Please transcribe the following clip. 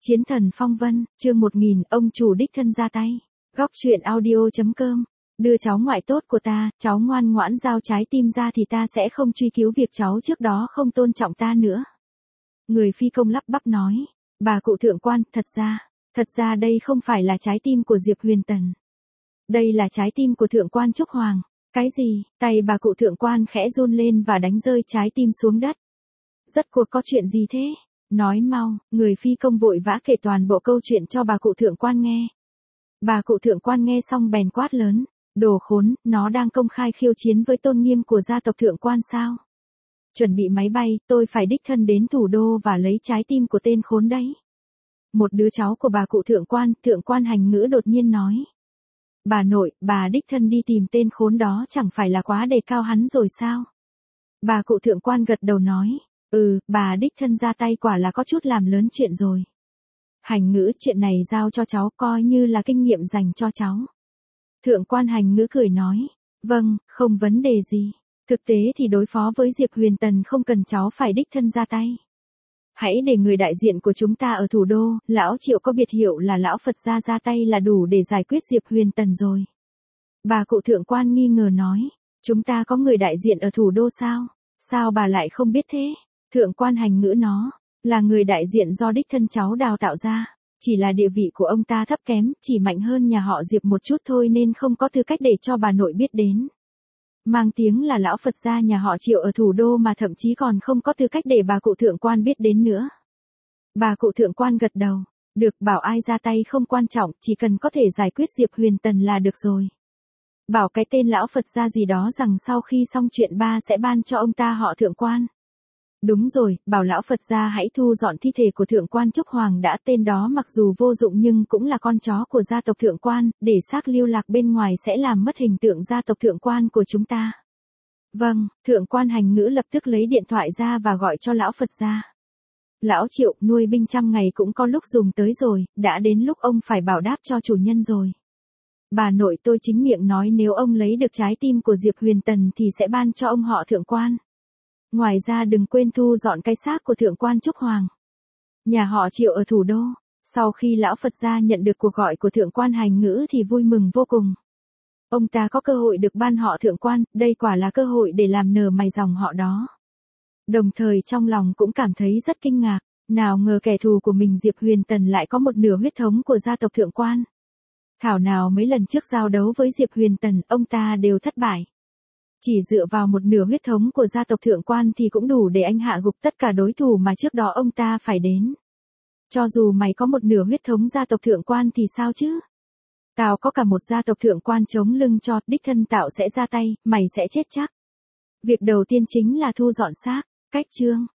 Chiến thần phong vân, chương 1000, ông chủ đích thân ra tay. Góc truyện audio.com. Đưa cháu ngoại tốt của ta, cháu ngoan ngoãn giao trái tim ra thì ta sẽ không truy cứu việc cháu trước đó không tôn trọng ta nữa. Người phi công lắp bắp nói. Bà cụ thượng quan, thật ra đây không phải là trái tim của Diệp Huyền Tần. Đây là trái tim của thượng quan Trúc Hoàng. Cái gì? Tay bà cụ thượng quan khẽ run lên và đánh rơi trái tim xuống đất. Rốt cuộc có chuyện gì thế? Nói mau, người phi công vội vã kể toàn bộ câu chuyện cho bà cụ thượng quan nghe. Bà cụ thượng quan nghe xong bèn quát lớn. Đồ khốn, nó đang công khai khiêu chiến với tôn nghiêm của gia tộc thượng quan sao? Chuẩn bị máy bay, tôi phải đích thân đến thủ đô và lấy trái tim của tên khốn đấy. Một đứa cháu của bà cụ thượng quan Hành Ngữ đột nhiên nói. Bà nội, bà đích thân đi tìm tên khốn đó chẳng phải là quá đề cao hắn rồi sao? Bà cụ thượng quan gật đầu nói. Bà đích thân ra tay quả là có chút làm lớn chuyện rồi. Hành Ngữ, chuyện này giao cho cháu coi như là kinh nghiệm dành cho cháu. Thượng quan Hành Ngữ cười nói. Vâng, không vấn đề gì. Thực tế thì đối phó với Diệp Huyền Tần không cần cháu phải đích thân ra tay. Hãy để người đại diện của chúng ta ở thủ đô, lão Triệu có biệt hiệu là lão Phật gia ra tay là đủ để giải quyết Diệp Huyền Tần rồi. Bà cụ thượng quan nghi ngờ nói. Chúng ta có người đại diện ở thủ đô sao? Sao bà lại không biết thế? Thượng quan Hành Ngữ nó, là người đại diện do đích thân cháu đào tạo ra. Chỉ là địa vị của ông ta thấp kém, chỉ mạnh hơn nhà họ Diệp một chút thôi nên không có tư cách để cho bà nội biết đến. Mang tiếng là lão Phật gia nhà họ Triệu ở thủ đô mà thậm chí còn không có tư cách để bà cụ thượng quan biết đến nữa. Bà cụ thượng quan gật đầu. Được, bảo ai ra tay không quan trọng, chỉ cần có thể giải quyết Diệp Huyền Tần là được rồi. Bảo cái tên lão Phật gia gì đó rằng sau khi xong chuyện ba sẽ ban cho ông ta họ thượng quan. Đúng rồi, bảo lão Phật gia hãy thu dọn thi thể của thượng quan Trúc Hoàng đã, tên đó mặc dù vô dụng nhưng cũng là con chó của gia tộc thượng quan, để xác lưu lạc bên ngoài sẽ làm mất hình tượng gia tộc thượng quan của chúng ta. Vâng, thượng quan Hành Ngữ lập tức lấy điện thoại ra và gọi cho lão Phật gia. Lão Triệu, nuôi binh trăm ngày cũng có lúc dùng tới rồi, đã đến lúc ông phải bảo đáp cho chủ nhân rồi. Bà nội tôi chính miệng nói nếu ông lấy được trái tim của Diệp Huyền Tần thì sẽ ban cho ông họ thượng quan. Ngoài ra đừng quên thu dọn cái xác của thượng quan Trúc Hoàng. Nhà họ Triệu ở thủ đô. Sau khi lão Phật gia nhận được cuộc gọi của thượng quan Hành Ngữ thì vui mừng vô cùng. Ông ta có cơ hội được ban họ thượng quan, đây quả là cơ hội để làm nở mày dòng họ đó. Đồng thời trong lòng cũng cảm thấy rất kinh ngạc, nào ngờ kẻ thù của mình Diệp Huyền Tần lại có một nửa huyết thống của gia tộc thượng quan. Thảo nào mấy lần trước giao đấu với Diệp Huyền Tần, ông ta đều thất bại. Chỉ dựa vào một nửa huyết thống của gia tộc thượng quan thì cũng đủ để anh hạ gục tất cả đối thủ mà trước đó ông ta phải đến. Cho dù mày có một nửa huyết thống gia tộc thượng quan thì sao chứ? Tao có cả một gia tộc thượng quan chống lưng cho, đích thân tao sẽ ra tay, mày sẽ chết chắc. Việc đầu tiên chính là thu dọn xác. Cách chương.